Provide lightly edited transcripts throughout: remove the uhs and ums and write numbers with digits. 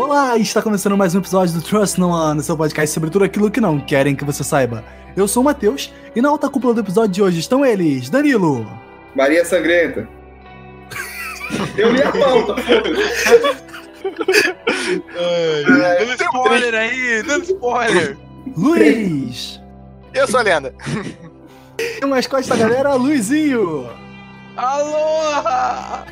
Olá, está começando mais um episódio do Trust No One, seu podcast sobre tudo aquilo que não querem que você saiba. Eu sou o Matheus, e na alta cúpula do episódio de hoje estão eles, Danilo. Maria Sangrenta. Eu li a pauta, Dando spoiler aí, dando spoiler. Luiz. Eu sou a Lenda. E o mascote da galera, Luizinho. Aloha!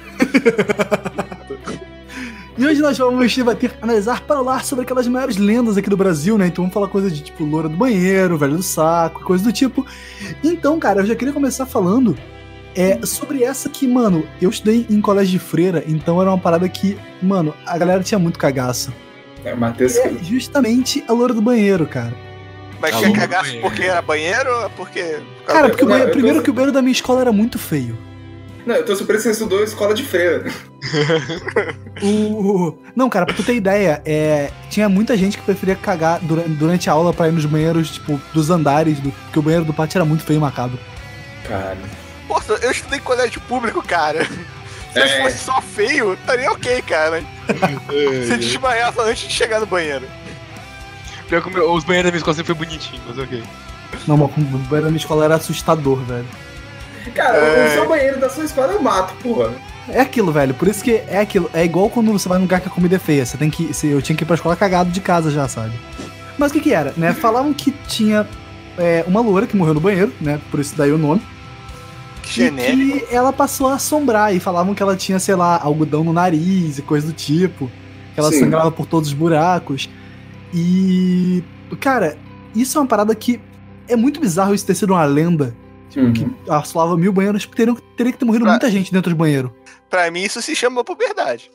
E hoje nós vamos debater, analisar, falar sobre aquelas maiores lendas aqui do Brasil, né? Então vamos falar coisa de tipo Loura do Banheiro, Velho do Saco, coisa do tipo. Então, cara, eu já queria começar falando sobre essa que, mano, eu estudei em colégio de freira, então era uma parada que, mano, a galera tinha muito cagaço. Matheus. É justamente a Loura do Banheiro, cara. Mas tinha cagaço porque era banheiro ou porque... Cara, porque primeiro que o banheiro da minha escola era muito feio. Não, eu tô surpreso que você estudou escola de freira. Não, cara, pra tu ter ideia, tinha muita gente que preferia cagar durante a aula pra ir nos banheiros, tipo, dos andares, porque o banheiro do pátio era muito feio e macabro. Cara. Poxa, eu estudei em colégio público, cara. Se fosse só feio, estaria ok, cara. Você desmaiava antes de chegar no banheiro. Pior que os banheiros da minha escola sempre foi bonitinho, mas ok. Não, mas o banheiro da minha escola era assustador, velho. Cara, o seu banheiro da sua escola eu mato, porra. É aquilo, velho, por isso que é aquilo. É igual quando você vai num lugar que a comida é feia. Eu tinha que ir pra escola cagado de casa já, sabe? Mas o que era, né? Falavam que tinha uma loura que morreu no banheiro, né? Por isso daí o nome. Que genérico. E que ela passou a assombrar, e falavam que ela tinha, sei lá, algodão no nariz e coisa do tipo. Que ela sangrava por todos os buracos. E... cara, isso é uma parada que é muito bizarro isso ter sido uma lenda. Tipo, que assolava 1000 banheiros, teria que ter morrido muita gente dentro do banheiro. Pra mim isso se chama puberdade.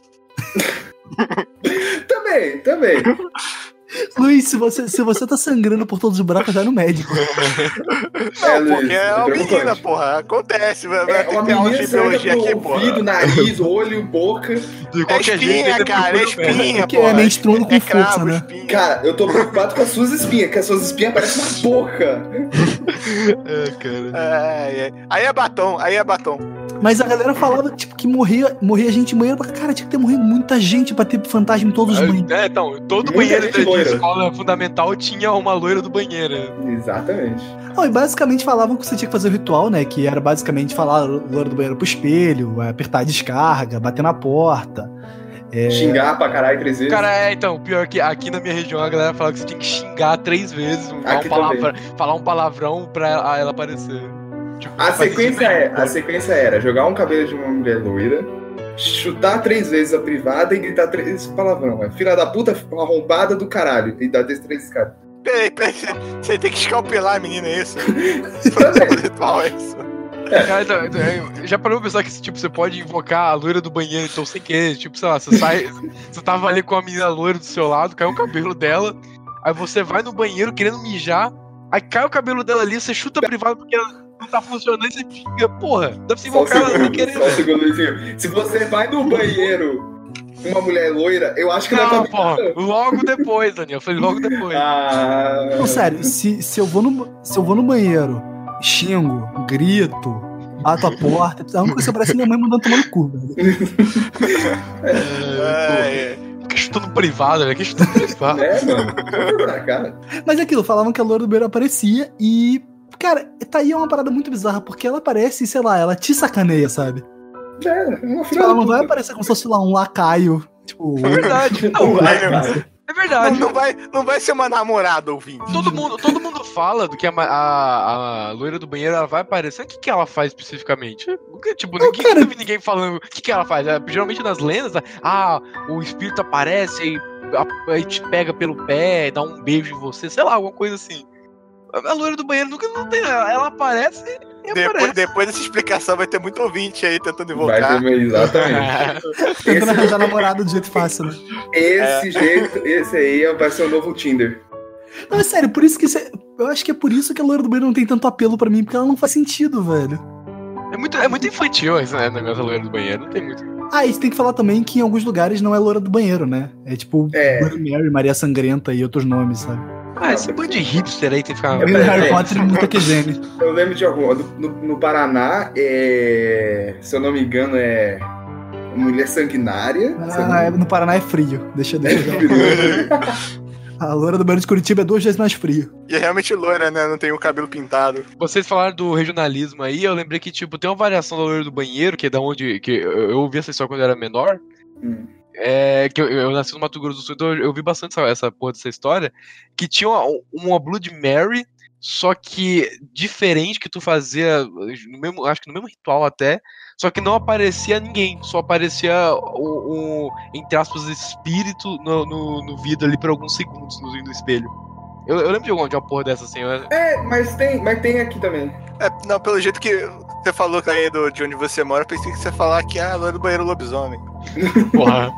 Também. Luiz, se você tá sangrando por todos os buracos, vai no médico. Não, porque é uma menina, porra. Acontece. Vai ter uma que ter aula menina de biologia aqui, ouvido, porra. nariz, olho, boca. É espinha, cara. É espinha, Que porra. é menstruando com força, né? Espinha. Cara, eu tô preocupado com as suas espinhas, que as suas espinhas parecem uma boca. Cara. Aí é batom. Mas a galera falava, tipo, que morria gente em banheiro. Cara, tinha que ter morrido muita gente pra ter fantasma em todos os banheiros. Então, todo Muita banheiro gente de loira. escola fundamental tinha uma loira do banheiro. Exatamente. Não, e basicamente falavam que você tinha que fazer o ritual, né? Que era basicamente falar loira do banheiro pro espelho, apertar a descarga, bater na porta. Xingar pra caralho 3 vezes. Cara, então, pior que aqui na minha região a galera fala que você tem que xingar 3 vezes, falar um palavrão pra ela aparecer. Tipo, A sequência era jogar um cabelo de uma mulher loira, chutar 3 vezes a privada e gritar 3 palavrão. Filha da puta, arrombada do caralho. E dar 3 caras. Peraí. Você tem que escalpelar a menina, é isso? Ritual, é isso? Cara, então, já parou pra pensar que tipo, você pode invocar a loira do banheiro, então sem querer, tipo, sei lá, você tava ali com a menina loira do seu lado, caiu o cabelo dela, aí você vai no banheiro querendo mijar, aí cai o cabelo dela ali, você chuta a privada porque ela não tá funcionando e você fica, porra, dá pra você invocar ela sem querer. Só um segundo, Luizinho. Se você vai no banheiro com uma mulher loira, eu acho que não, porra, logo depois, Daniel, eu falei logo depois. Não, sério, se eu vou no banheiro, xingo, grito, bato a porta, a única coisa que parece minha mãe mandando tomar no cu, velho. Fica chutando privado, velho, que chutando privado. Mano, cara. Mas é aquilo, falavam que a loira do banheiro aparecia e, cara, tá aí uma parada muito bizarra, porque ela aparece e, sei lá, ela te sacaneia, sabe? Uma Tipo, ela não vai aparecer como se fosse, lá, um lacaio, tipo... É verdade, é verdade. Não vai ser uma namorada ouvindo. Todo mundo fala do que a loira do banheiro ela vai aparecer. O que ela faz especificamente? Tipo, nunca vi ninguém falando o que ela faz. Geralmente nas lendas, o espírito aparece e te pega pelo pé, dá um beijo em você, sei lá, alguma coisa assim. A loira do banheiro nunca não tem. Ela aparece e aparece. Depois dessa explicação vai ter muito ouvinte aí tentando invocar. Exatamente. Tentando arranjar namorado de jeito fácil, né? Esse aí vai ser o novo Tinder. Não, é sério, por isso que eu acho que é por isso que a loira do banheiro não tem tanto apelo pra mim, porque ela não faz sentido, velho. É muito infantil esse negócio da loira do banheiro, não tem muito. E você tem que falar também que em alguns lugares não é loira do banheiro, né? É tipo Bloody Mary, Maria Sangrenta e outros nomes, sabe? Esse bando de hipster aí tem que ficar... Harry Potter e muita QGN. Eu lembro de algum. No Paraná, se eu não me engano, mulher sanguinária. No Paraná é frio. Deixa eu A loira do banheiro de Curitiba é 2 vezes mais frio. E é realmente loira, né? Não tem o cabelo pintado. Vocês falaram do regionalismo aí, eu lembrei que, tipo, tem uma variação da loira do banheiro, que é da onde... que eu ouvi essa história quando eu era menor. Que eu nasci no Mato Grosso do Sul, então eu vi bastante essa porra dessa história. Que tinha uma Blood Mary, só que diferente, que tu fazia, acho que no mesmo ritual até, só que não aparecia ninguém, só aparecia entre aspas, espírito no vidro ali por alguns segundos no espelho. Eu lembro de uma porra dessa assim. Mas tem aqui também. Não, pelo jeito que você falou aí de onde você mora, eu pensei que você ia falar que a loira do banheiro lobisomem. Porra.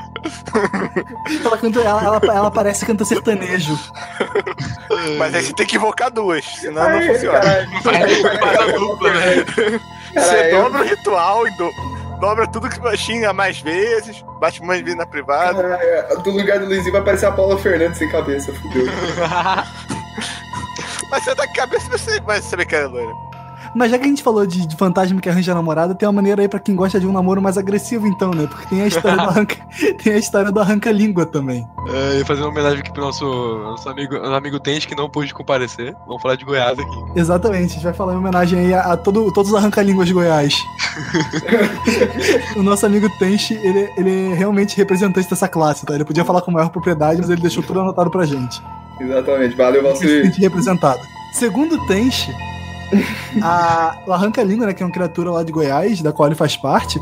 Ela parece canta sertanejo. Mas aí você tem que invocar 2, senão não funciona. Você dobra o ritual, dobra tudo que xinga mais vezes, bate mais vezes na privada. Do lugar do Luizinho vai aparecer a Paula Fernandes sem cabeça, fudeu. Mas você tá com a cabeça, você vai saber que é loira. Mas já que a gente falou de fantasma que arranja namorada, tem uma maneira aí pra quem gosta de um namoro mais agressivo, então, né? Porque tem a história do arranca-língua também. E fazer uma homenagem aqui pro nosso amigo Tente, que não pôde comparecer. Vamos falar de Goiás aqui. Exatamente, a gente vai falar em homenagem aí a todos os arranca-línguas de Goiás. O nosso amigo Tenchi, ele é realmente representante dessa classe, tá? Ele podia falar com maior propriedade, mas ele deixou tudo anotado pra gente. Exatamente, valeu, Valsir. Ele se sente representado. Segundo Tenchi, o arranca-língua, né, que é uma criatura lá de Goiás, da qual ele faz parte,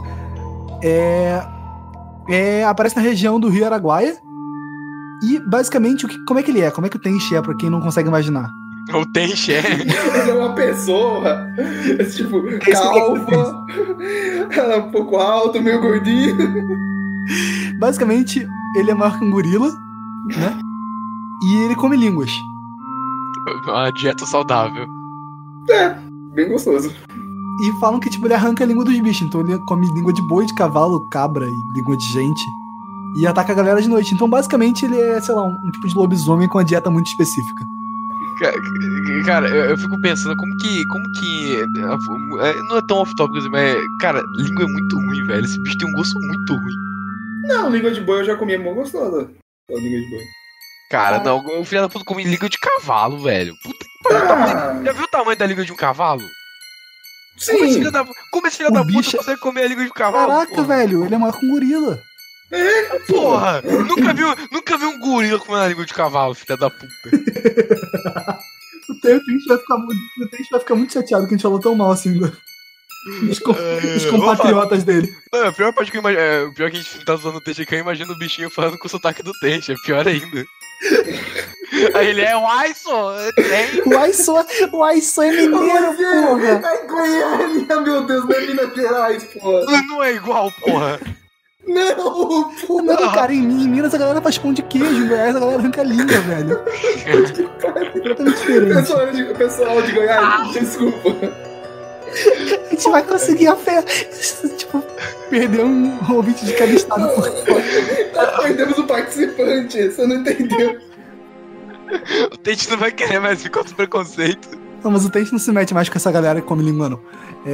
aparece na região do Rio Araguaia. E, basicamente, como é que ele é? Como é que o Tenchi é, pra quem não consegue imaginar? O Tenchi Ele é uma pessoa, tipo, calva, ela é um pouco alta, meio gordinho. Basicamente, ele é maior que um gorila, né? E ele come línguas. Uma dieta saudável. Bem gostoso. E falam que, tipo, ele arranca a língua dos bichos. Então ele come língua de boi, de cavalo, cabra e língua de gente. E ataca a galera de noite. Então, basicamente, ele é, sei lá, um tipo de lobisomem com uma dieta muito específica. Cara, eu fico pensando como que não é tão off-topic, mas, cara, língua é muito ruim, velho. Esse bicho tem um gosto muito ruim. Não, língua de boi eu já comi, é mó gostosa. Língua de boi. Cara, não, o filho da puta come língua de cavalo, velho. Puta que pariu. Já viu o tamanho da língua de um cavalo? Sim. Como esse filho da puta consegue comer a língua de um cavalo? Caraca, porra, velho, ele é maior que um gorila. Porra, nunca vi um gorila comendo a língua de cavalo, filha da puta. O Tenchi vai ficar muito chateado que a gente falou tão mal assim os compatriotas dele. Não, a pior parte que eu imagino, pior que a gente tá usando o Tenchi aqui, eu imagino o bichinho falando com o sotaque do Tenchi, é pior ainda. Aí ele é o Aiso, o Aiso é mineiro, porra. É Goiânia, meu Deus, não é Minas Gerais, porra. Não é igual, porra. Não, porra. Não, cara, em Minas a galera faz pão de queijo, em Goiás a galera arranca a língua, velho. Totalmente diferente. Pessoal de Goiás, desculpa. A gente vai conseguir a fé. Tipo, perder um ouvinte de cada estado. Nós perdemos o participante, você não entendeu. O Tenchi não vai querer mais ficar com preconceito. Não, mas o Tenchi não se mete mais com essa galera que come língua, não.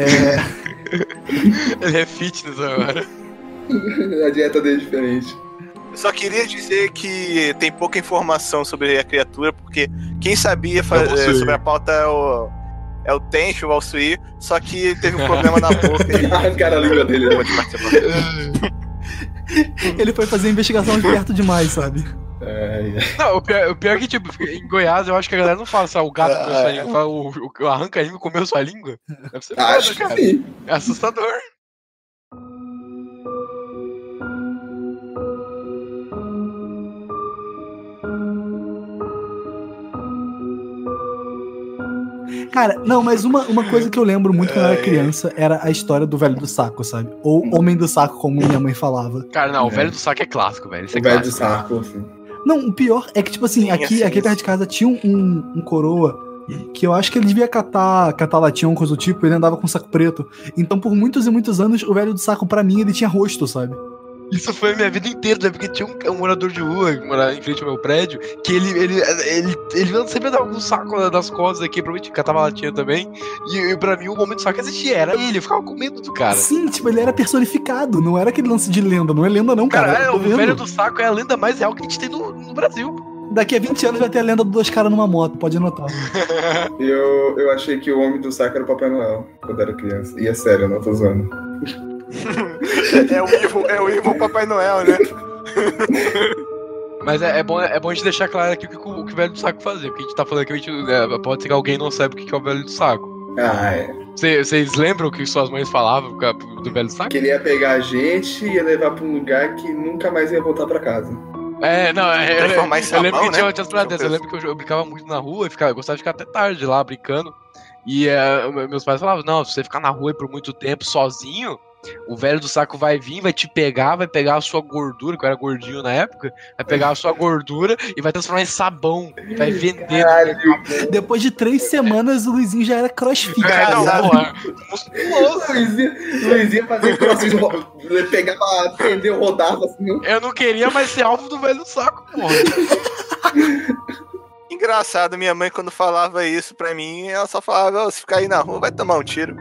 Ele é fitness agora. A dieta dele é diferente. Eu só queria dizer que tem pouca informação sobre a criatura, porque quem sabia sobre a pauta é o Tenchi, o Valsuí, só que teve um problema na boca e arrancaram a língua dele. Não pode participar. Ele foi fazer a investigação de perto demais, sabe? Não, o pior é que, tipo, em Goiás eu acho que a galera não fala só o gato comeu sua língua, fala o arranca-língua comeu sua língua. Deve ser foda, acho cara. Que sim. É assustador. Cara, não, mas uma coisa que eu lembro muito quando eu era criança era a história do velho do saco, sabe? Ou homem do saco, como minha mãe falava. Cara, não, o velho do saco é clássico, velho. O velho do saco, assim. Não, o pior é que, tipo assim, aqui perto de casa tinha um coroa que eu acho que ele devia catar latinha ou coisa do tipo, ele andava com um saco preto. Então, por muitos e muitos anos, o velho do saco, pra mim, ele tinha rosto, sabe? Isso foi a minha vida inteira, né? Porque tinha um morador de rua que morava em frente ao meu prédio, que ele sempre dava um saco das costas aqui, provavelmente catava latinha também. E pra mim o momento só que existia, era ele, eu ficava com medo do cara. Sim, tipo, ele era personificado, não era aquele lance de lenda, não é lenda não, cara. O velho do saco é a lenda mais real que a gente tem no Brasil. Daqui a 20 anos vai ter a lenda dos 2 caras numa moto, pode anotar. Eu achei que o homem do saco era o Papai Noel, quando era criança. E é sério, eu não tô zoando. É o Evil Papai Noel, né? Mas é bom a gente deixar claro aqui o que o velho do saco fazia. Porque a gente tá falando que pode ser que alguém não saiba o que é o velho do saco. Ah, é. Vocês lembram o que suas mães falavam do velho do saco? Que ele ia pegar a gente e ia levar pra um lugar que nunca mais ia voltar pra casa. Eu lembro que né? tinha as paradas. Eu lembro que eu brincava muito na rua e eu gostava de ficar até tarde lá brincando. E meus pais falavam, não, se você ficar na rua por muito tempo sozinho, o velho do saco vai vir, vai te pegar, vai pegar a sua gordura, que eu era gordinho na época, vai pegar a sua gordura e vai transformar em sabão e vai vender. Depois de 3 semanas, o Luizinho já era crossfit. Musculoso. Luizinho fazia crossfit, pegava, atendeu, rodava assim. Eu não queria mais ser alvo do velho do saco, porra. Engraçado, minha mãe quando falava isso pra mim, ela só falava, se ficar aí na rua, vai tomar um tiro.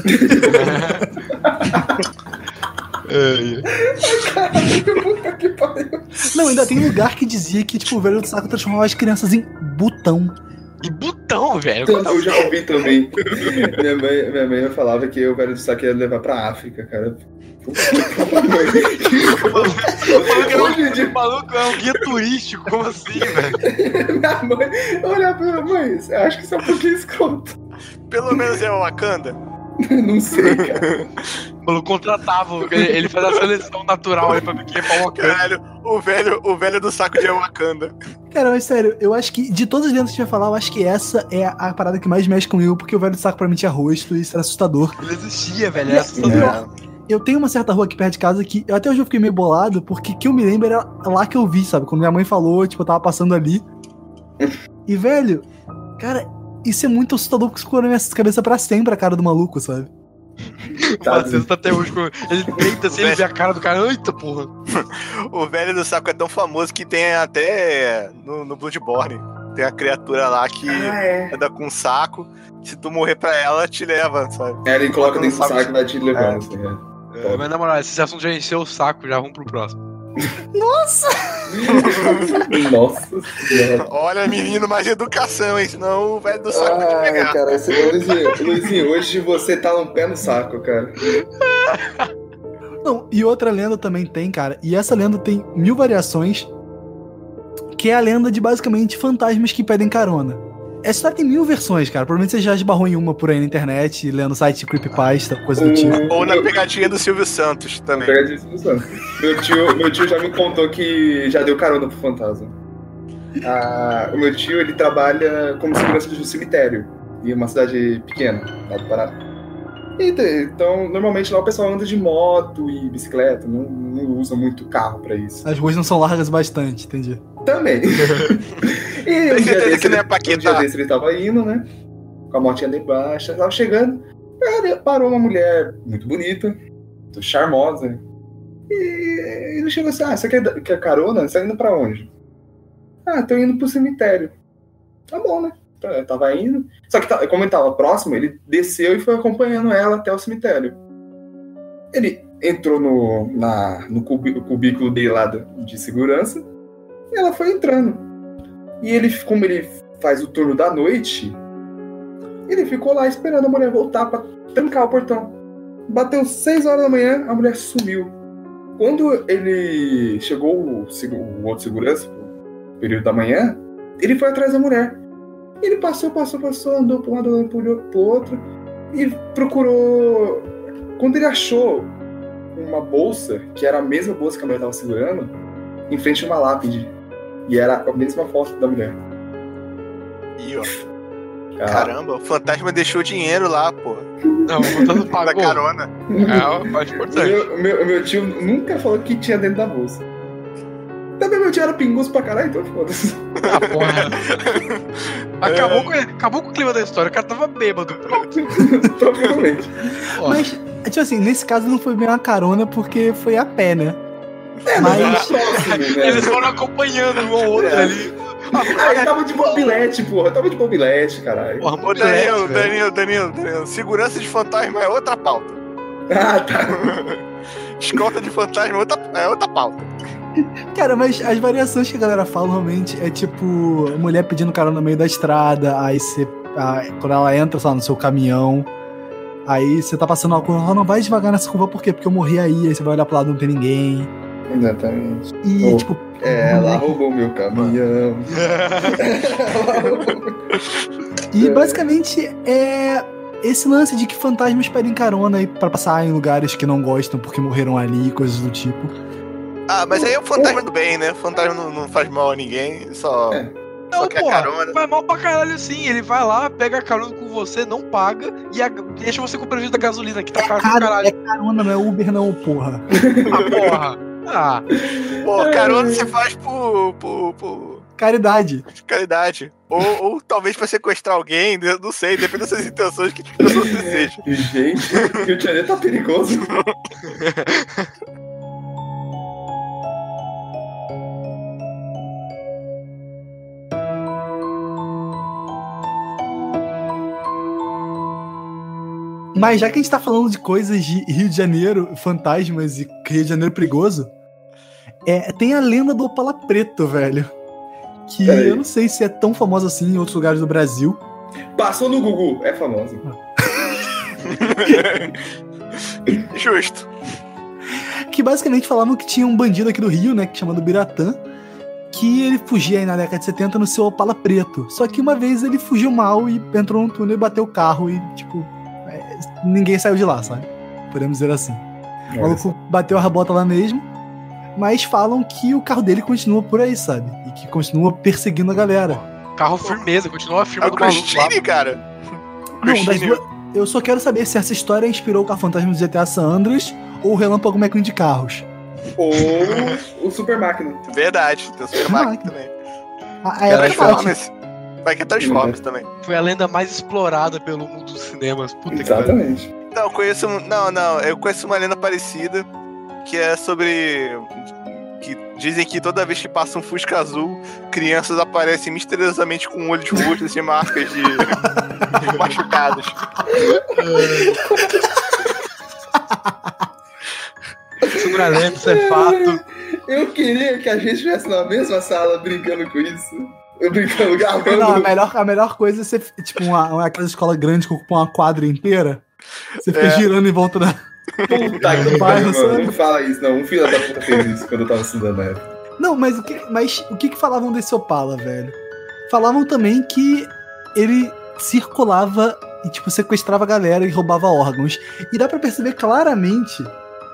Não, ainda tem lugar que dizia que tipo, o velho do saco transformava as crianças em botão. E botão, velho? Eu já ouvi também. Minha mãe falava que o velho do saco ia levar pra África, cara. O maluco é um guia turístico, como assim, velho? Minha mãe, olha pra minha mãe, acho que isso é um pouquinho escroto. Pelo menos é o Wakanda. Não sei, cara. O maluco contratava, ele faz a seleção natural aí pra ver quem é pra Wakanda. Caralho, o velho do saco de Wakanda. Cara, mas sério, eu acho que de todas as lendas que a gente vai falar, eu acho que essa é a parada que mais mexe comigo, porque o velho do saco pra mim tinha rosto e isso era assustador. Ele existia, velho, era assustador. Eu tenho uma certa rua aqui perto de casa que até hoje eu fiquei meio bolado, porque que eu me lembro era lá que eu vi, sabe? Quando minha mãe falou, tipo, eu tava passando ali. E, velho, cara, isso é muito assustador, porque ficou na minha cabeça pra sempre a cara do maluco, sabe? O Matheus tá até hoje com... Ele deita assim, ele vê a cara do cara, eita porra. O velho do saco é tão famoso que tem até no Bloodborne. Tem a criatura lá que anda com um saco. Se tu morrer pra ela, te leva, sabe? Ele coloca dentro do saco e vai te levando, assim, mas na moral, esse assunto já encheu o saco, já vamos pro próximo. Nossa! Nossa senhora. Olha, menino, mais educação, hein? Senão o velho do saco vai te pegar. Cara, Luizinho, hoje você tá um pé no saco, cara. Não, e outra lenda também tem, cara, e essa lenda tem 1000 variações, que é a lenda de basicamente fantasmas que pedem carona. Essa história tem 1000 versões, cara. Provavelmente você já esbarrou em uma por aí na internet, lendo site de creepypasta, coisa do tipo. Ou na pegadinha do Silvio Santos também. Pegadinha do Silvio Santos. Meu tio já me contou que já deu carona pro fantasma. O meu tio, ele trabalha como segurança de um cemitério, em uma cidade pequena, lá do Pará. Então, normalmente lá o pessoal anda de moto e bicicleta, não usa muito carro pra isso. As ruas não são largas bastante, entendi. Também. E um dia desse ele tava indo, né? Com a motinha lá embaixo, tava chegando. Aí parou uma mulher muito bonita, muito charmosa. E ele chegou assim: você quer carona? Você tá indo pra onde? Tô indo pro cemitério. Tá bom, né? Eu tava indo. Só que como ele tava próximo, ele desceu e foi acompanhando ela até o cemitério. Ele entrou no cubículo dele lá de segurança. E ela foi entrando. E ele, como ele faz o turno da noite, ele ficou lá esperando a mulher voltar pra trancar o portão. Bateu 6 horas da manhã, a mulher sumiu. Quando ele chegou, o outro segurança, no período da manhã, ele foi atrás da mulher. Ele passou, andou para um lado, andou pro outro e procurou. Quando ele achou uma bolsa, que era a mesma bolsa que a mulher estava segurando, em frente a uma lápide. E era a mesma foto da mulher. E ó. Caramba, o fantasma deixou dinheiro lá, pô. Não, o fantasma pagou. Da carona. É uma parte importante. Meu tio nunca falou que tinha dentro da bolsa. Também meu tio era pinguço pra caralho, então foda-se. Porra. Acabou com o clima da história, o cara tava bêbado. Provavelmente. Mas, tipo assim, nesse caso não foi bem uma carona porque foi a pé, né? Mas próximo, né? Eles foram acompanhando um ao outro ali. Aí tava de mobilete, porra. Tava de mobilete, caralho. Ô, Danilo, segurança de fantasma é outra pauta. Ah, tá. Escolta de fantasma é outra pauta. cara, mas as variações que a galera fala normalmente é tipo mulher pedindo carona no meio da estrada, aí você, quando ela entra, sei lá, no seu caminhão, aí você tá passando uma curva, ela não vai devagar nessa curva, por quê? Porque eu morri aí você vai olhar pro lado e não tem ninguém. Exatamente. E tipo, ela roubou meu caminhão. E basicamente é esse lance de que fantasmas pedem carona aí pra passar em lugares que não gostam porque morreram ali e coisas do tipo. Ah, mas aí é o fantasma do bem, né? O fantasma não faz mal a ninguém, só quer carona. Vai mal pra caralho sim. Ele vai lá, pega a carona com você, não paga e deixa você com o prejuízo da gasolina, que tá caro pra caralho. É carona, não é Uber não, porra. Porra. Pô, carona você faz por Caridade. caridade. Ou talvez pra sequestrar alguém, não sei, depende das suas intenções, que pessoa você seja. Gente, o Rio de Janeiro tá perigoso. Mas já que a gente tá falando de coisas de Rio de Janeiro, fantasmas e Rio de Janeiro perigoso, tem a lenda do Opala Preto, velho. Que eu não sei se é tão famosa assim em outros lugares do Brasil. Passou no Gugu, é famosa. Justo. Que basicamente falavam que tinha um bandido aqui do Rio, né, chamado Biratã, que ele fugia aí na década de 70 no seu Opala Preto. Só que uma vez ele fugiu mal e entrou no túnel e bateu o carro e, tipo, ninguém saiu de lá, sabe? Podemos dizer assim. O maluco bateu a rabota lá mesmo, mas falam que o carro dele continua por aí, sabe? E que continua perseguindo a galera. Carro firmeza, continua a firma do maluco. Christine, cara. Não, eu só quero saber se essa história inspirou o Carro Fantasma do GTA San Andreas ou o Relâmpago McQueen de carros. Ou o Super Máquina. Verdade, tem o Super Máquina também. Vai que é Transformers também. Foi a lenda mais explorada pelo mundo dos cinemas. Puta Exatamente. que pariu. Eu conheço uma lenda parecida, que é sobre... que dizem que toda vez que passa um Fusca azul, crianças aparecem misteriosamente com um olho de rosto e marcas de machucados. Segura lenda, isso é fato. Eu queria que a gente estivesse na mesma sala brincando com isso. Eu brincando, gravando. Não, a melhor coisa é ser tipo aquela escola grande com uma quadra inteira. Você fica girando em volta da... Puta que pariu, mano. Não fala isso, não. Um filho da puta fez isso quando eu tava estudando na época. Não, mas o que falavam desse Opala, velho? Falavam também que ele circulava e, tipo, sequestrava a galera e roubava órgãos. E dá pra perceber claramente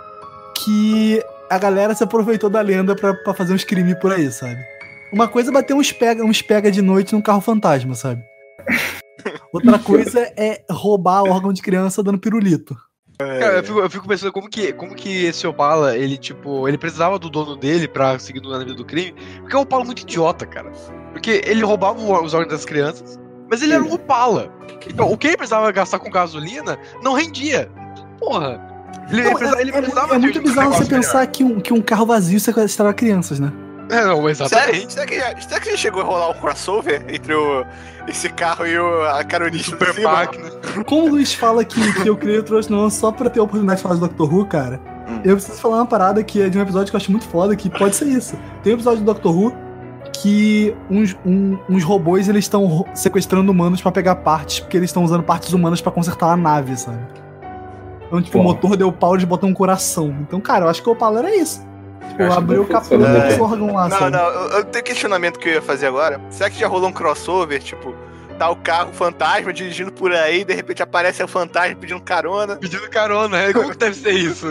que a galera se aproveitou da lenda pra fazer uns crimes por aí, sabe? Uma coisa é bater uns pega de noite num carro fantasma, sabe? Outra coisa é roubar órgão de criança dando pirulito. Cara, eu fico pensando como que esse Opala, ele precisava do dono dele pra seguir na vida do crime, porque é um Opala muito idiota, cara. Porque ele roubava os órgãos das crianças, mas ele era um Opala. Então, o que ele precisava gastar com gasolina não rendia. Porra. Ele precisava é muito bizarro você pensar que um carro vazio sequestrava crianças, né? Não, exatamente. Será que já chegou a rolar um crossover entre esse carro e a caronista Super Máquina? Como o Luiz fala que eu criei o Trouxa não só pra ter a oportunidade de falar do Dr. Who, cara, eu preciso falar uma parada que é de um episódio que eu acho muito foda, que pode ser isso. Tem um episódio do Dr. Who que uns robôs eles estão sequestrando humanos pra pegar partes, porque eles estão usando partes humanas pra consertar a nave, sabe? Então, tipo, o motor deu pau, eles botam um coração. Então, cara, eu acho que o Opala era isso. Tipo, abriu o capô do órgão lá, sabe? Não, eu tenho questionamento que eu ia fazer agora. Será que já rolou um crossover, tipo, tá o carro fantasma dirigindo por aí, de repente aparece o fantasma pedindo carona? Pedindo carona, como que deve ser isso?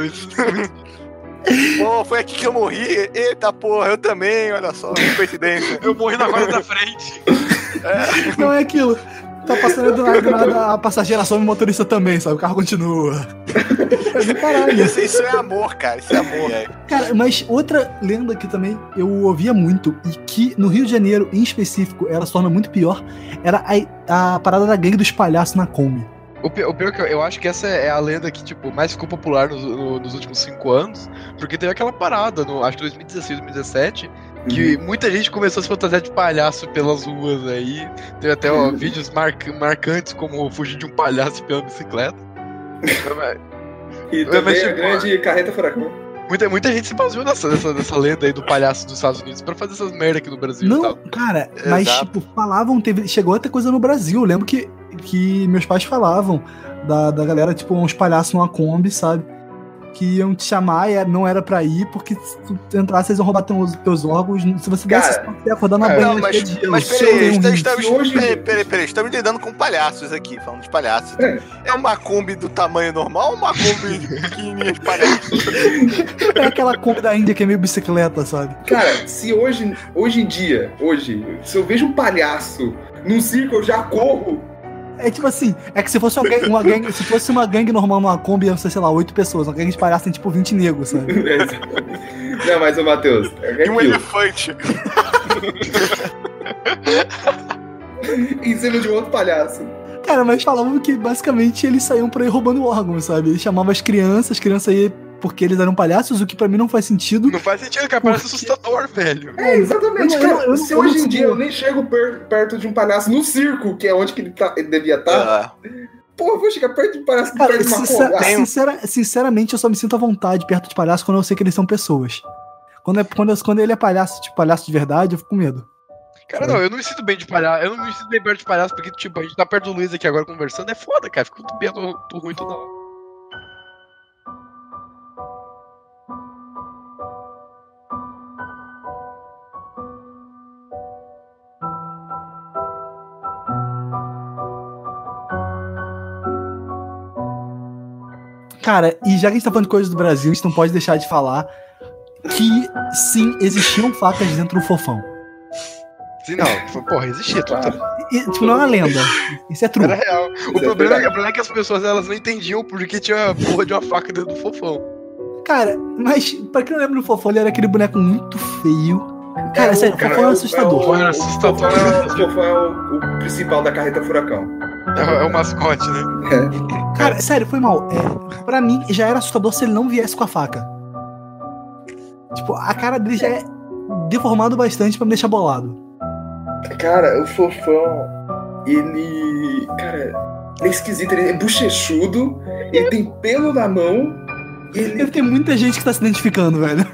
Pô, foi aqui que eu morri. Eita porra, eu também, olha só, que coincidência. Eu morri na roda da frente. Não é aquilo. Tá passando do nada a passageira some o motorista também, sabe? O carro continua. É do caralho. Isso é amor, cara. Isso é amor. Cara, mas outra lenda que também eu ouvia muito, e que no Rio de Janeiro, em específico, ela se torna muito pior, era a parada da gangue dos palhaços na Kombi. O pior que eu acho que essa é a lenda que, tipo, mais ficou popular nos últimos 5 anos, porque teve aquela parada, acho que 2016, 2017, que muita gente começou a se fantasiar de palhaço pelas ruas aí. Teve até vídeos marcantes, como fugir de um palhaço pela bicicleta. E também a grande carreta furacão. Muita gente se baseou nessa lenda aí do palhaço dos Estados Unidos pra fazer essas merda aqui no Brasil. Não, cara, mas tipo, falavam, chegou a ter coisa no Brasil. Eu lembro que meus pais falavam da galera, tipo, uns palhaços numa Kombi, sabe? Que iam te chamar e não era pra ir, porque se tu entrasse, eles iam roubar teus órgãos. Se você desse, você ia acordar na banha. Mas peraí, estamos lidando com palhaços aqui, falando de palhaços. É uma Kombi do tamanho normal ou uma Kombi pequenininha de palhaço? É aquela Kombi da Índia que é meio bicicleta, sabe? Cara, se hoje em dia, se eu vejo um palhaço num circo, eu já corro. É tipo assim, é que se fosse uma gangue, se fosse uma gangue normal numa Kombi, ia ser, sei lá, 8 pessoas. Uma gangue de palhaço tem tipo 20 negros, sabe? Não, mas, ô Matheus, e um elefante. Em cima de um outro palhaço. Cara, mas falavam que basicamente eles saíam por aí roubando órgãos, sabe? Eles chamavam as crianças aí porque eles eram palhaços, o que pra mim não faz sentido. Não faz sentido, cara, parece assustador, velho. É, exatamente, cara. Se hoje em dia eu nem chego perto de um palhaço no circo, que é onde que ele devia estar. Pô, eu vou chegar perto de um palhaço que perde uma coisa. Sinceramente, eu só me sinto à vontade perto de palhaço quando eu sei que eles são pessoas. Quando ele é palhaço, tipo, palhaço de verdade, eu fico com medo. Cara, não, eu não me sinto bem de palhaço. Eu não me sinto bem perto de palhaço, porque, tipo, a gente tá perto do Luiz aqui agora conversando, é foda, cara. Fico tô ruim toda hora. Cara, e já que a gente tá falando de coisas do Brasil, a gente não pode deixar de falar que, sim, existiam facas dentro do Fofão. Sim, não. Porra, existia tudo. Tipo, não é uma lenda. Isso é true. Era real. O problema é que as pessoas, elas não entendiam porque tinha a porra de uma faca dentro do Fofão. Cara, mas pra quem não lembra do Fofão, ele era aquele boneco muito feio. Cara, sério, o Fofão é assustador. O Fofão é o principal da carreta furacão. É o mascote, né? Cara, sério, foi mal. Pra mim, já era assustador se ele não viesse com a faca. Tipo, a cara dele já é deformado bastante pra me deixar bolado. Cara, o Fofão, ele é esquisito, ele é bochechudo, ele tem pelo na mão. Deve ter muita gente que tá se identificando, velho.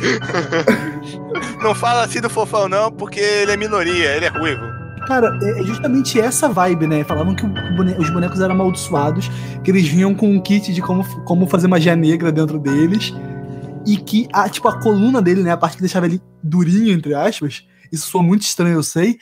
Não fala assim do Fofão, não, porque ele é minoria, ele é ruivo. Cara, é justamente essa vibe, né? Falavam que os bonecos eram amaldiçoados, que eles vinham com um kit de como fazer magia negra dentro deles, e que a coluna dele, né? A parte que deixava ele durinho, entre aspas, isso soa muito estranho, eu sei,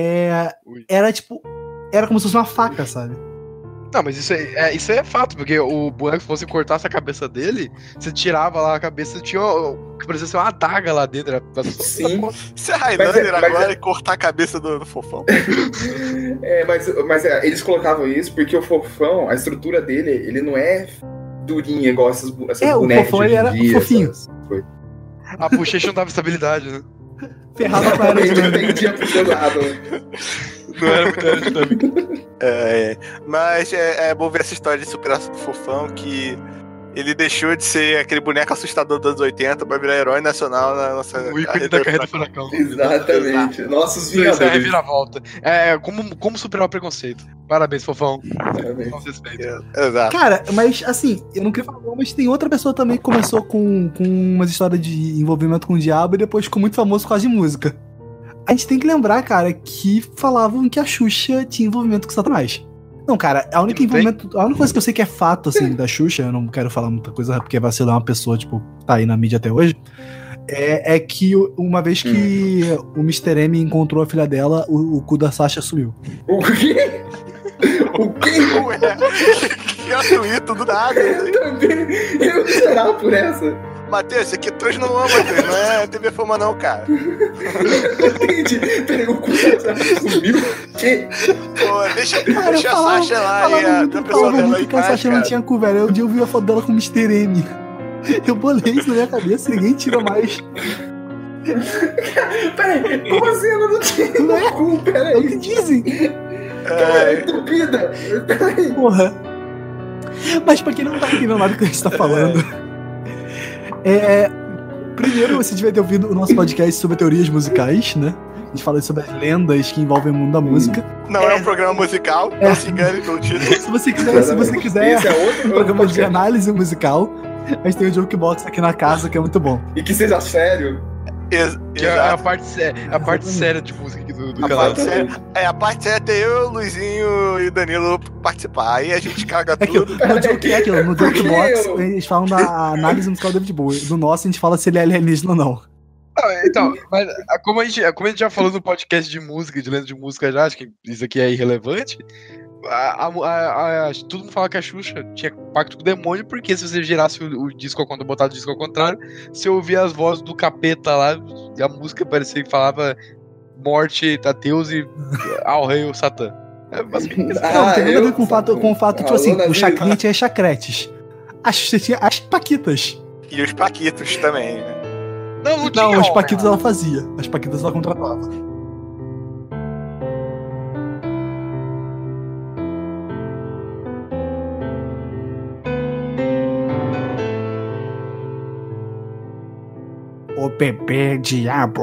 era como se fosse uma faca, sabe? Não, mas isso é fato, porque o boneco, se você cortasse a cabeça dele, você tirava lá a cabeça, tinha que parecia ser uma adaga lá dentro. Sim. Você é Highlander agora e cortar a cabeça do Fofão? Mas eles colocavam isso porque o Fofão, a estrutura dele, ele não é durinha igual essas bonecas o Fofão, ele era fofinho. A bochecha não dava estabilidade, né? Ferrava pra ele. Ele vendia pro seu lado. Não era muito aerodinâmico. Mas é bom ver essa história de superação do Fofão, que ele deixou de ser aquele boneco assustador dos anos 80 pra virar herói nacional na nossa o ícone da carreta furacão. Exatamente. Nossos vingadores. Isso é a reviravolta. Como superar o preconceito. Parabéns, Fofão. Com respeito. Exato. Cara, mas assim, eu não queria falar, mas tem outra pessoa também que começou com umas histórias de envolvimento com o diabo e depois ficou muito famoso por causa de música. A gente tem que lembrar, cara, que falavam que a Xuxa tinha envolvimento com Satanás. Não, cara, a única coisa que eu sei que é fato, assim, da Xuxa, eu não quero falar muita coisa porque vai ser uma pessoa, tipo, tá aí na mídia até hoje, é que uma vez que o Mr. M encontrou a filha dela, o cu da Sasha sumiu. O quê? O quê? Que gratuito, do nada. Eu não esperava por essa. Matheus, isso aqui é Troja não ama, Matheus. Não é TV Fama não, cara. Entendi. Peraí, o cu da Sasha sumiu? Que? Pô, deixa a Sasha lá e a pessoa dela aí. A Sasha não tinha cu, velho. Um dia eu vi a foto dela com o Mr. M. Eu bolei isso na minha cabeça, ninguém tira mais. Peraí, como assim ela não tinha cu? Peraí. É o que dizem. É entupida. Peraí. Porra. Mas pra quem não tá entendendo nada do que a gente tá falando, primeiro você devia ter ouvido o nosso podcast sobre teorias musicais, né? A gente fala sobre as lendas que envolvem o mundo da música. Não é um programa musical, não se engane pelo título. Se você quiser Esse é outro programa de podcast. análise musical, a gente tem o Jokebox aqui na casa, que é muito bom. E que seja sério. Que é a parte séria de música aqui do canal. A parte séria tem eu, o Luizinho e o Danilo participar. Aí a gente caga É que tudo. no Jokebox eles falam da análise musical do David Bowie. Do nosso a gente fala se ele é alienígena ou não. Então, mas como a gente já falou no podcast de música, de lenda de música já, acho que isso aqui é irrelevante. Todo mundo fala que a Xuxa tinha pacto com o demônio, porque se você girasse o disco quando botasse o disco ao contrário, você ouvia as vozes do capeta lá, e a música parecia que falava morte a Deus e ao rei o Satã. É basicamente isso. Não, tem nada a ver com o fato, tipo assim, o Chacrinha tinha chacretes. A Xuxa tinha as paquitas. E os paquitos também, né? Não tinha. Não, as paquitas ela fazia. As paquitas ela contratava. O bebê diabo.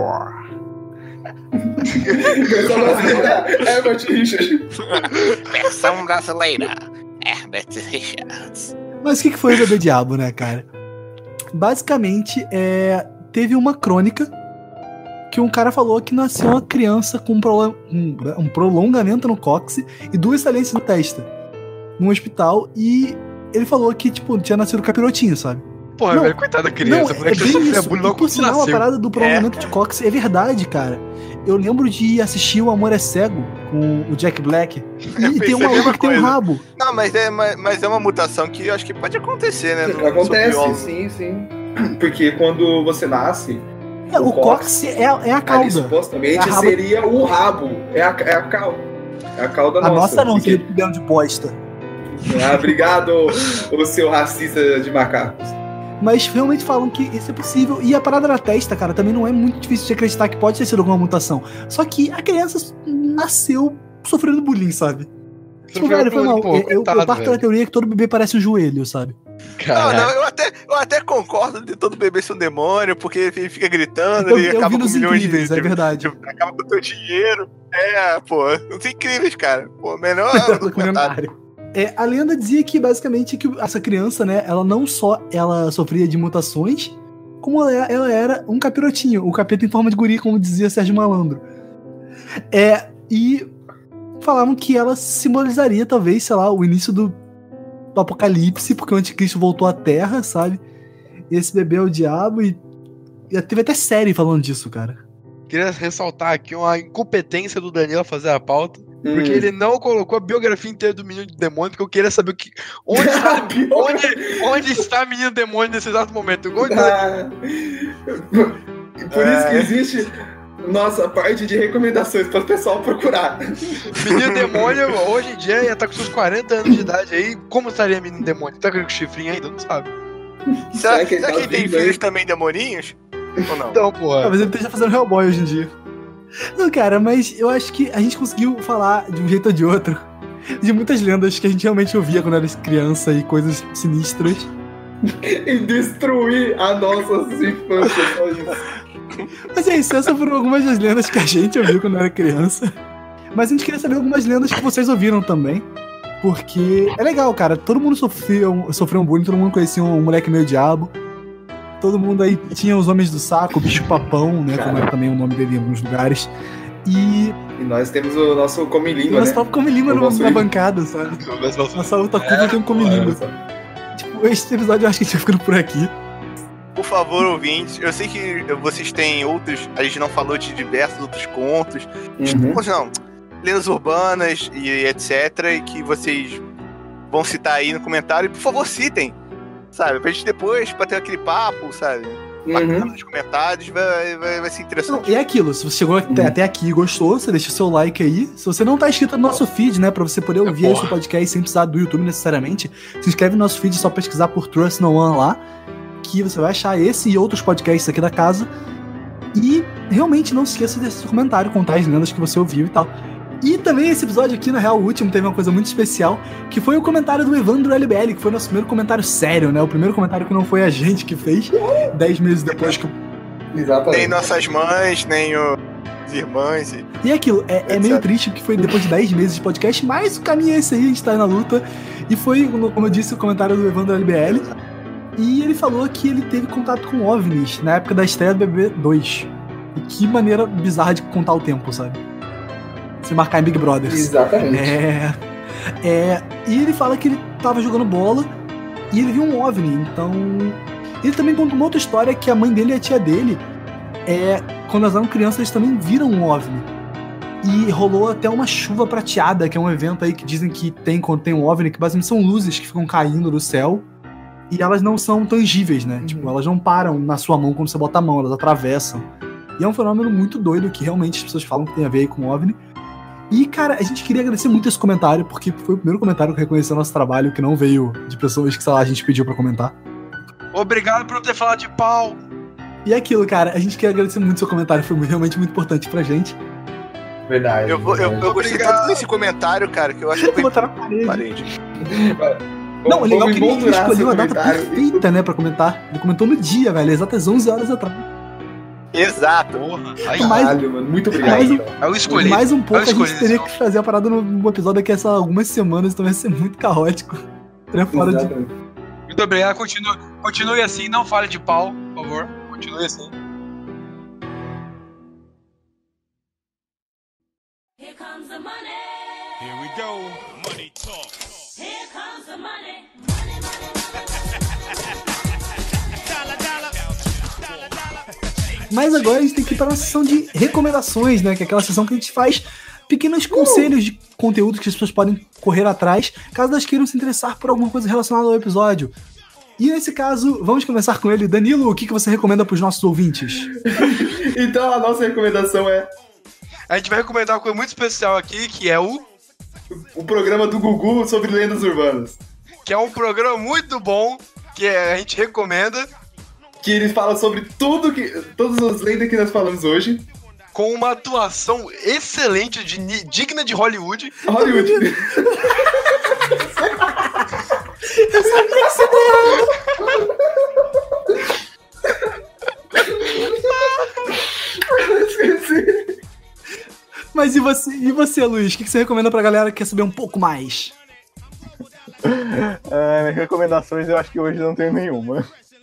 Herbert Richards. Versão brasileira. Herbert Richards. Mas o que foi o bebê diabo, né, cara? Basicamente, teve uma crônica que um cara falou que nasceu uma criança com um prolongamento no cóccix e 2 saliências na testa, num hospital, e ele falou que, tipo, tinha nascido capirotinho, sabe? Porra, velho, coitada da criança. Não, é bem isso. E, por sinal, a parada do prolongamento de cóccix é verdade, cara. Eu lembro de assistir O Amor é Cego com o Jack Black. E tem uma outra que tem um rabo. Não, mas é uma mutação que eu acho que pode acontecer, né? Acontece, sim. Porque quando você nasce... O cóccix é a cauda. Ali, supostamente seria o rabo. É a cauda. É a cauda nossa. A nossa não, que é de bosta. Obrigado, o seu racista de macacos. Mas realmente falam que isso é possível. E a parada da testa, cara, também não é muito difícil de acreditar que pode ter sido alguma mutação. Só que a criança nasceu sofrendo bullying, sabe? Tipo, velho, foi mal. Eu parto da teoria que todo bebê parece um joelho, sabe? Não, eu até concordo de todo bebê ser um demônio, porque ele fica gritando, ele acaba com milhões de... É verdade. Acaba com o teu dinheiro. Pô, são incríveis, cara. Pô, melhor documentário. A lenda dizia que, basicamente, que essa criança, né, ela não só sofria de mutações, como ela era um capirotinho, o capeta em forma de guri, como dizia Sérgio Malandro. E falavam que ela simbolizaria, talvez, sei lá, o início do apocalipse, porque o anticristo voltou à Terra, sabe? E esse bebê é o diabo, e teve até série falando disso, cara. Queria ressaltar aqui uma incompetência do Danilo a fazer a pauta. Porque ele não colocou a biografia inteira do menino demônio, porque eu queria saber onde está o menino demônio nesse exato momento. Por isso que existe nossa parte de recomendações para o pessoal procurar. Menino demônio, hoje em dia, ia estar com seus 40 anos de idade aí. Como estaria menino demônio? Tá com chifrinho ainda? Não sabe. Será que ele tem filhos também demoninhos? Ou não? Então, porra. Talvez ele esteja fazendo Hellboy hoje em dia. Não, cara, mas eu acho que a gente conseguiu falar de um jeito ou de outro de muitas lendas que a gente realmente ouvia quando era criança e coisas sinistras. E destruir a nossa infância, só isso. Mas é isso, essas foram algumas das lendas que a gente ouviu quando era criança. Mas a gente queria saber algumas lendas que vocês ouviram também. Porque é legal, cara. Todo mundo sofreu um bullying, todo mundo conhecia um moleque meio diabo. Todo mundo aí tinha os homens do saco, o bicho papão, né? Como era também o nome dele em alguns lugares. E nós temos o nosso come-língua, né? Nosso próprio come-língua na bancada, sabe? Nossa outra curva tem um come-língua. Tipo, esse episódio eu acho que a gente vai ficando por aqui. Por favor, ouvintes, eu sei que vocês têm outros, a gente não falou de diversos outros contos, lendas urbanas e etc, e que vocês vão citar aí no comentário, e por favor citem, sabe, pra gente depois bater aquele papo, sabe, bacana nos comentários, vai ser interessante. Não, é aquilo, se você chegou até aqui e gostou, você deixa o seu like aí, se você não tá inscrito no nosso feed, né, pra você poder ouvir esse podcast sem precisar do YouTube necessariamente, se inscreve no nosso feed, é só pesquisar por Trust No One lá, que você vai achar esse e outros podcasts aqui da casa. E realmente não se esqueça desse comentário, contar as lendas que você ouviu e tal. E também esse episódio aqui, na real, o último, teve uma coisa muito especial, que foi o comentário do Evandro LBL, que foi o nosso primeiro comentário sério, né? O primeiro comentário que não foi a gente que fez, 10 meses depois que... Exatamente. Nem nossas mães, nem os irmãs. E aquilo, é meio triste, porque foi depois de 10 meses de podcast, mas o caminho é esse aí, a gente tá na luta. E foi, como eu disse, o comentário do Evandro LBL. E ele falou que ele teve contato com OVNIs na época da estreia do BBB2. E que maneira bizarra de contar o tempo, sabe? Se marcar em Big Brothers. Exatamente. E ele fala que ele tava jogando bola e ele viu um OVNI. Então, ele também conta uma outra história, que a mãe dele e a tia dele, quando elas eram crianças, eles também viram um OVNI. E rolou até uma chuva prateada, que é um evento aí que dizem que tem quando tem um OVNI, que basicamente são luzes que ficam caindo do céu. E elas não são tangíveis, né? Tipo, elas não param na sua mão quando você bota a mão, elas atravessam. E é um fenômeno muito doido, que realmente as pessoas falam que tem a ver aí com OVNI. E, cara, a gente queria agradecer muito esse comentário, porque foi o primeiro comentário que reconheceu nosso trabalho, que não veio de pessoas que, sei lá, a gente pediu pra comentar. Obrigado por não ter falado de pau. E é aquilo, cara, a gente quer agradecer muito seu comentário, foi realmente muito importante pra gente. Verdade. Eu gostei tanto desse comentário, cara, que eu acho que foi botar na parede. Não, Vamos é legal que ele escolheu a data comentário. perfeita, né, pra comentar. Ele comentou no dia, velho, exatas 11 horas atrás. Exato. Porra. Aí, Caralho, mano. Muito obrigado. eu escolhi. Mais um pouco Eu escolhi, a gente teria que fazer a parada no episódio daqui a algumas semanas, então vai ser muito caótico. Fora de... Muito obrigado, continue assim, não fale de pau, por favor. Continue assim. Here comes the money. Here we go. Money talk. Here comes the money. Mas agora a gente tem que ir para uma sessão de recomendações, né? Que é aquela sessão que a gente faz pequenos conselhos de conteúdo que as pessoas podem correr atrás, caso elas queiram se interessar por alguma coisa relacionada ao episódio. E nesse caso, vamos começar com ele. Danilo, o que você recomenda para os nossos ouvintes? Então a nossa recomendação é... A gente vai recomendar uma coisa muito especial aqui, que é o programa do Gugu sobre lendas urbanas. Que é um programa muito bom, que a gente recomenda. Que eles falam sobre todas as lendas que nós falamos hoje. Com uma atuação excelente, digna de Hollywood. Hollywood. Eu sabia que você Esqueci. Mas e você, Luiz? O que você recomenda pra galera que quer saber um pouco mais? Recomendações eu acho que hoje não tenho nenhuma.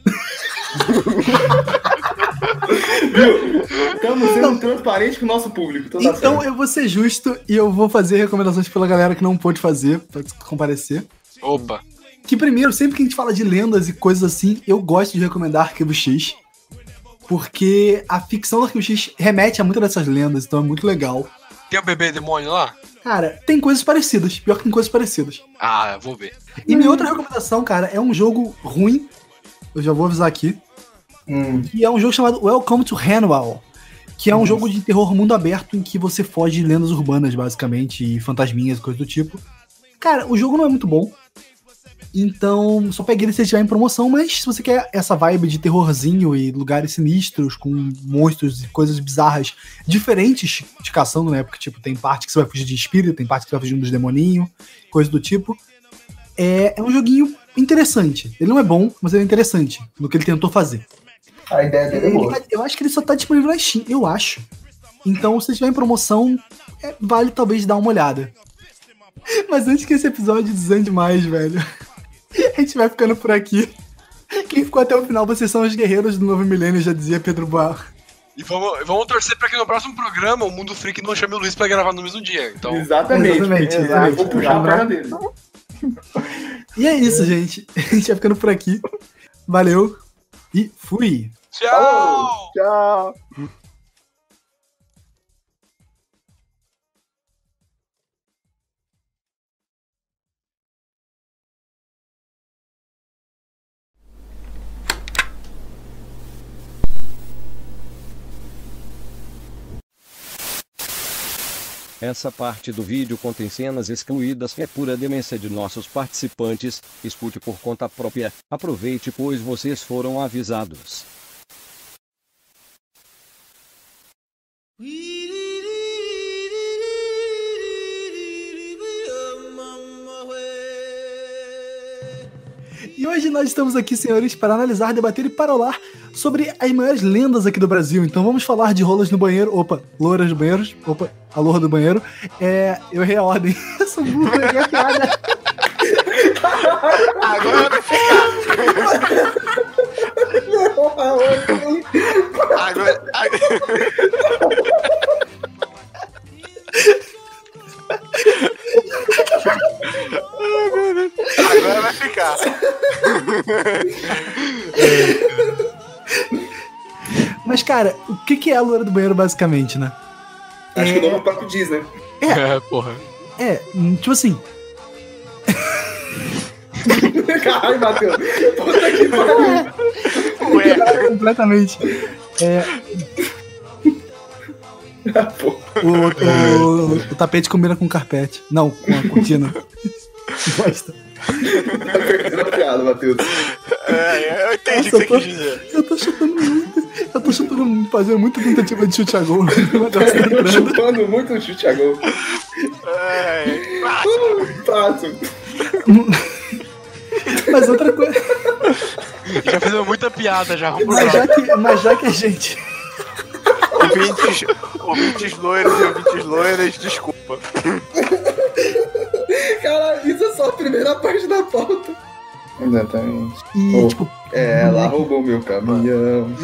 Viu? Estamos sendo transparentes com o nosso público. Então eu vou ser justo e eu vou fazer recomendações pela galera que não pôde fazer, pra comparecer. Opa! Que primeiro, sempre que a gente fala de lendas e coisas assim, eu gosto de recomendar Arquivo X. Porque a ficção do Arquivo X remete a muitas dessas lendas, então é muito legal. Tem o bebê demônio lá? Cara, tem coisas parecidas. Pior que tem coisas parecidas. Ah, eu vou ver. E minha outra recomendação, cara, é um jogo ruim. Eu já vou avisar aqui. Que é um jogo chamado Welcome to Hanwell. Que é um jogo de terror mundo aberto em que você foge de lendas urbanas, basicamente, e fantasminhas, coisas do tipo. Cara, o jogo não é muito bom. Então, só pegue ele se ele estiver em promoção, mas se você quer essa vibe de terrorzinho e lugares sinistros, com monstros e coisas bizarras, diferentes de caçando, né? Porque, tipo, tem parte que você vai fugir de espírito, tem parte que você vai fugir dos demoninhos, coisa do tipo. É um joguinho interessante. Ele não é bom, mas ele é interessante no que ele tentou fazer. A ideia dele é boa. Eu acho que ele só tá disponível na Steam, eu acho. Então, se estiver em promoção, vale talvez dar uma olhada. Mas antes que esse episódio desande mais, velho, a gente vai ficando por aqui. Quem ficou até o final, vocês são os guerreiros do novo milênio, já dizia Pedro Bar. E vamos torcer pra que no próximo programa o Mundo Freak não chame o Luiz pra gravar no mesmo dia. Então... Exatamente. Vou puxar a perna dele. E é isso, gente. A gente vai ficando por aqui. Valeu e fui! Tchau! Falou. Tchau! Essa parte do vídeo contém cenas excluídas e é pura demência de nossos participantes. Escute por conta própria. Aproveite, pois vocês foram avisados. E hoje nós estamos aqui, senhores, para analisar, debater e parolar sobre as maiores lendas aqui do Brasil. Então vamos falar de rolas no banheiro. Opa, louras no banheiro. Opa, a loura do banheiro. Eu errei a ordem. Eu sou burro, eu errei a piada. Agora vai ficar. Agora... Agora vai ficar. Mas, cara, o que é a loura do banheiro, basicamente, né? Acho que o nome é o próprio diz, né? Porra. Tipo assim. Caralho, Matheus. Puta que pariu. Ué. Completamente. O tapete combina com o carpete. Não, com a cortina. Bosta. Tá perdendo a piada, Matheus. Eu entendi o que você quis dizer. Eu tô chutando muito. Eu tô chutando, fazendo muita tentativa de chute a gol. Chutando muito chute a gol. Prato. Mas outra coisa. Já fizemos muita piada já. Mas já que a gente. Ouvintes loiros e ouvintes loiras, desculpa. Cara, isso é só a primeira parte da pauta. Exatamente. E, tipo. Ela roubou meu caminhão.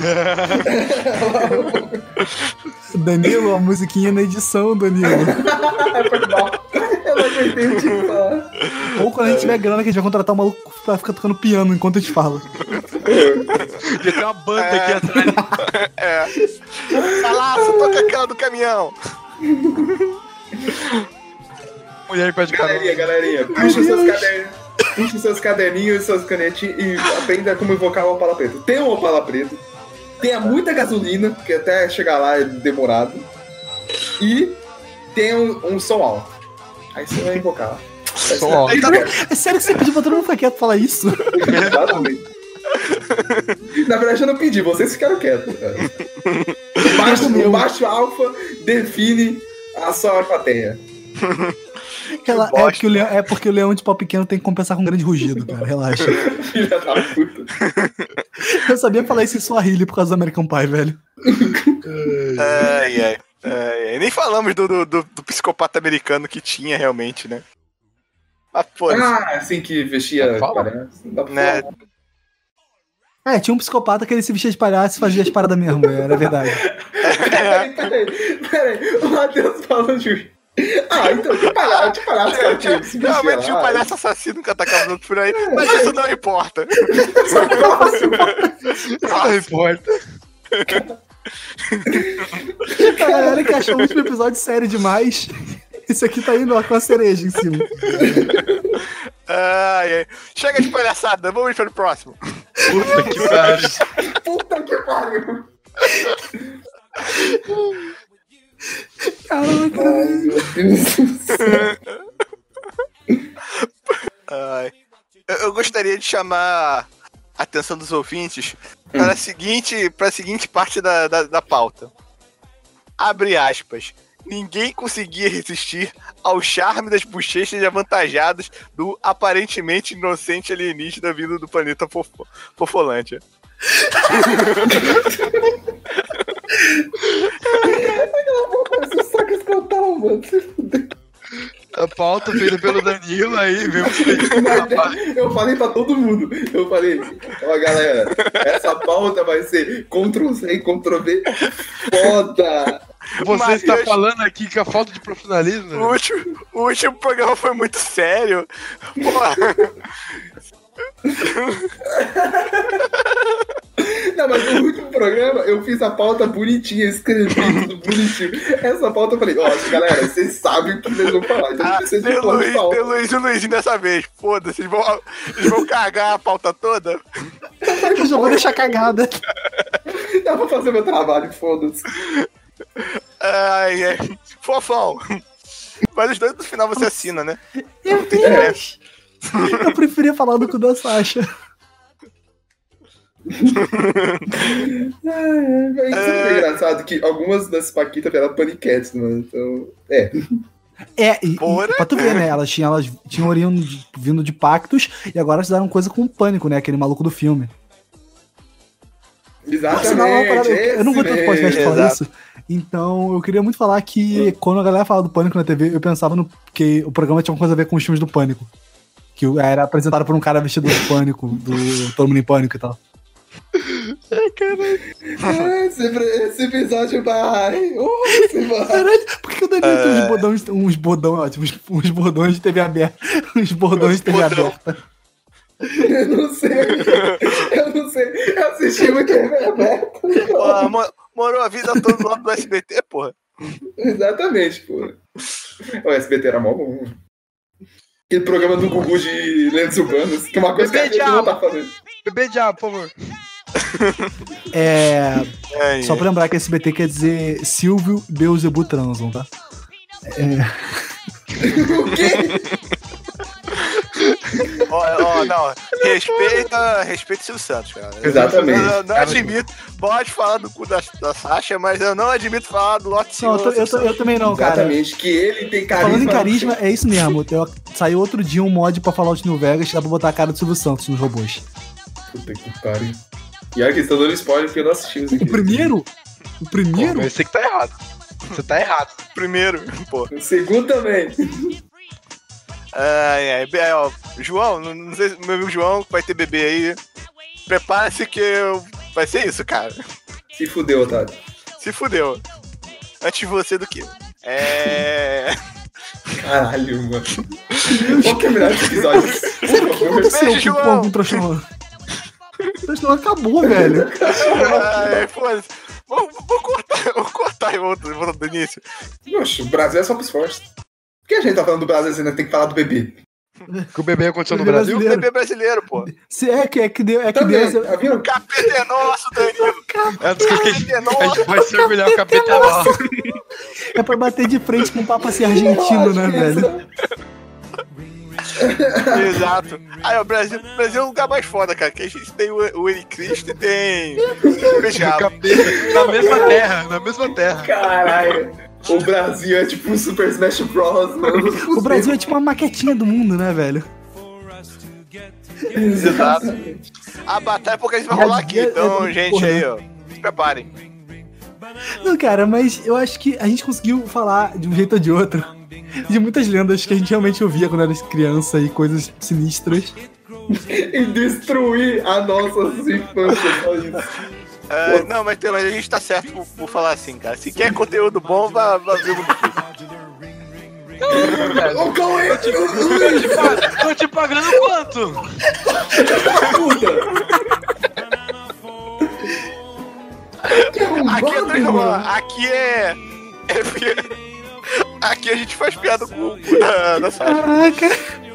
Danilo, a musiquinha na edição, Danilo. Foi mal. Eu não aguentei o que falar. Ou quando a gente tiver grana, que a gente vai contratar um maluco pra ficar tocando piano enquanto a gente fala. Já tem uma banda aqui atrás. Salaço, toca aquela do caminhão. Mulher pede Galerinha, puxa seus caderninhos e suas canetinhas e aprenda como invocar o Opala Preto. Tem um Opala Preto, tenha muita gasolina, que até chegar lá é demorado, e tem um som alto. Aí você vai invocar. Som alto. É sério que você pediu pra todo mundo ficar quieto falar isso? Exatamente. Na verdade eu não pedi, vocês ficaram quietos, cara. O baixo alfa define a sua plateia. Porque o leão de pau pequeno tem que compensar com um grande rugido, cara. Relaxa. Filha da puta. Eu sabia falar isso em Swahili por causa do American Pie, velho. Nem falamos do psicopata americano que tinha realmente, né? Assim que vestia palhaço. Né? Tinha um psicopata que ele se vestia de palhaço e fazia as paradas mesmo, era verdade. Peraí, o Matheus falou de... então de palhaço, cara, tinha que se vestir. Realmente tinha um palhaço assassino que atacava os outros por aí, mas isso não importa. Não importa. A galera que achou o último episódio sério demais. Isso aqui tá indo com a cereja em cima. Chega de palhaçada, vamos para o próximo. Puta que pariu. Puta que pariu. Caraca. Meu Deus do céu. Eu gostaria de chamar a atenção dos ouvintes para a seguinte parte da pauta. Abre aspas. Ninguém conseguia resistir ao charme das bochechas avantajadas do aparentemente inocente alienígena vindo do planeta Fofolândia. Aquela boca parece um saco escrotal, mano. A pauta feita pelo Danilo aí, viu? Eu falei pra todo mundo. Eu falei, galera, essa pauta vai ser Ctrl-C e Ctrl-V foda. Você está falando aqui que a falta de profissionalismo? O último programa foi muito sério. Porra. Não, mas no último programa eu fiz a pauta bonitinha, escrevi tudo bonitinho. Essa pauta eu falei, galera, vocês sabem o que eles vão falar. Então vocês tem Luiz e o Luizinho dessa vez. Foda-se, eles vão cagar a pauta toda. Eu já vou deixar cagada. Dá pra fazer meu trabalho, foda-se. Fofão. Mas os dois no final você assina, né? Meu Deus. Eu preferia falar do cu da Sasha. Isso é engraçado que algumas das paquitas eram paniquetes, mano. Então, E pra tu ver, né? Elas tinham vindo de pactos e agora elas fizeram coisa com o Pânico, né? Aquele maluco do filme. Exatamente. Eu não vou ter podcast pra falar isso. Então, eu queria muito falar que quando a galera fala do Pânico na TV, eu pensava que o programa tinha uma coisa a ver com os filmes do Pânico. Que era apresentado por um cara vestido de Pânico, do Todo Mundo em Pânico e tal. Caralho. Esse episódio vai. Caralho, por que o Danilo tem uns bordões de TV aberta? Uns bordões de TV aberta. Eu não sei. Eu assisti muito TV aberta. Morou a vida toda do lado do SBT, porra. Exatamente, porra. O SBT era mó bom. Aquele programa do Gugu de Lendas Urbanas, que é uma coisa que a gente não tá fazendo. Bebê diabo, por favor. Só pra lembrar que SBT quer dizer Silvio Beelzebub transam, tá? O quê? Não, respeita o Silvio Santos, cara. Exatamente. Eu não admito, pode falar do cu da Sasha, mas eu não admito falar do Lote Silvio. Eu também não, cara. Exatamente, que ele tem carisma. Falando em carisma, é isso mesmo. Saiu outro dia um mod pra Fallout New Vegas, dá pra botar a cara do Silvio Santos nos robôs. Puta que pariu. E olha que estão dando spoiler porque nós assistimos aqui. O primeiro? Pô, eu sei que tá errado. Você tá errado. Primeiro, pô. O segundo também. João, não sei se meu amigo João vai ter bebê aí. Prepara-se que vai ser isso, cara. Se fudeu, Otávio. Se fudeu. Antes de você do que. Caralho, mano. Qual que é o melhor episódio? Sério, o que aconteceu com o Trouxão? O Trouxão acabou, velho. Foda-se. Vou cortar e voltar do início. Poxa, o Brasil é só pros fortes. Por que a gente tá falando do Brasil e ainda tem que falar do bebê? Que o bebê aconteceu no Brasil? O bebê brasileiro, pô. Que Deus. O capeta é nosso, Danilo. A gente vai se orgulhar, o capeta é nosso. É pra bater de frente com o Papa ser argentino, né, velho? Exato. Aí, o Brasil é um lugar mais foda, cara. Que a gente tem o Eli Cristo e tem o Bejabo. Na mesma terra. Caralho. O Brasil é tipo um Super Smash Bros, mano. O Brasil é tipo uma maquetinha do mundo, né, velho? Exato. A batalha é porque a gente vai rolar aqui. Então, gente, aí, ó. Se preparem. Não, cara, mas eu acho que a gente conseguiu falar de um jeito ou de outro de muitas lendas que a gente realmente ouvia quando era criança e coisas sinistras. E destruir a nossa infância, só isso. Não, mas a gente tá certo por falar assim, cara. Se quer conteúdo bom, vai ver o Tô te pagando quanto? Aqui a gente faz piada com o da Sasha. Caraca.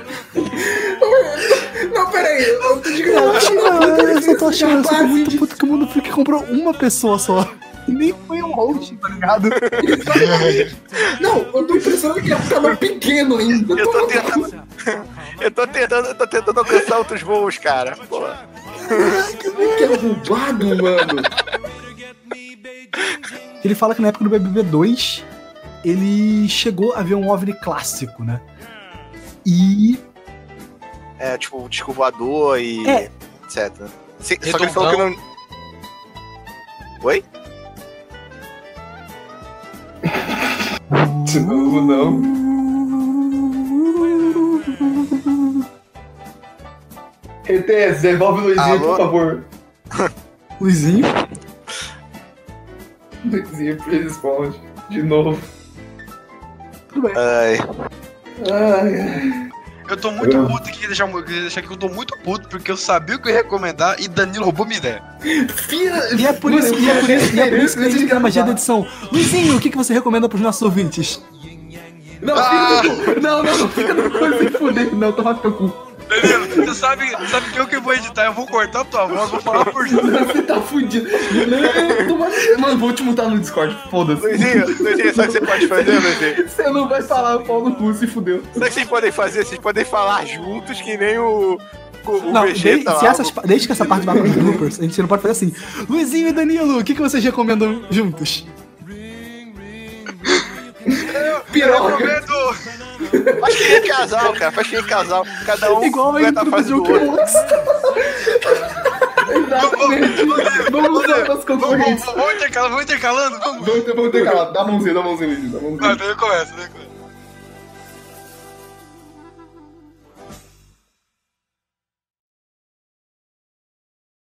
Não, peraí. Eu só tô achando, eu sou muito puto que o Mundo Freak comprou uma pessoa só. E nem foi um host, tá ligado? Não, eu tô impressionado que é um canal pequeno ainda. Eu tô tentando alcançar outros voos, cara. Pô. Que é roubado, mano. Ele fala que na época do BBB 2 ele chegou a ver um OVNI clássico, né? E... tipo, disco voador e etc. Só que ele falou que não... Oi? De novo, não. ETS, devolve o Luizinho, por favor. Luizinho? Luizinho, responde. De novo. Tudo bem. Eu tô muito puto, queria deixar que eu tô muito puto porque eu sabia o que eu ia recomendar e Danilo roubou minha ideia. E é por isso que a gente tem a magia da edição. Luizinho, o que você recomenda pros nossos ouvintes? Não, fica no cu, se fuder. Não, toma teu cu. Danilo, você sabe que eu que vou editar, eu vou cortar a tua voz, vou falar por cima. Você tá fudido. Mano, vou te mutar no Discord, foda-se. Luizinho, sabe o que você pode fazer, Luizinho? Você não vai falar o pau no cu, se fudeu. Sabe o que vocês podem fazer? Vocês podem falar juntos que nem o não, Vegeta desde que essa parte vai para os bloopers, a gente não pode fazer assim. Luizinho e Danilo, o que vocês recomendam juntos? Piroca. Faz que nem casal, cara. Faz que nem casal. Cada um Igual aí completa a pro frase do Joker outro. Lux. Exatamente. Vamos usar as concorrentes. Vamos intercalando, vamos. Vamos intercalar. Dá a mãozinha, Luiz. Dá a mãozinha. Daí eu começo.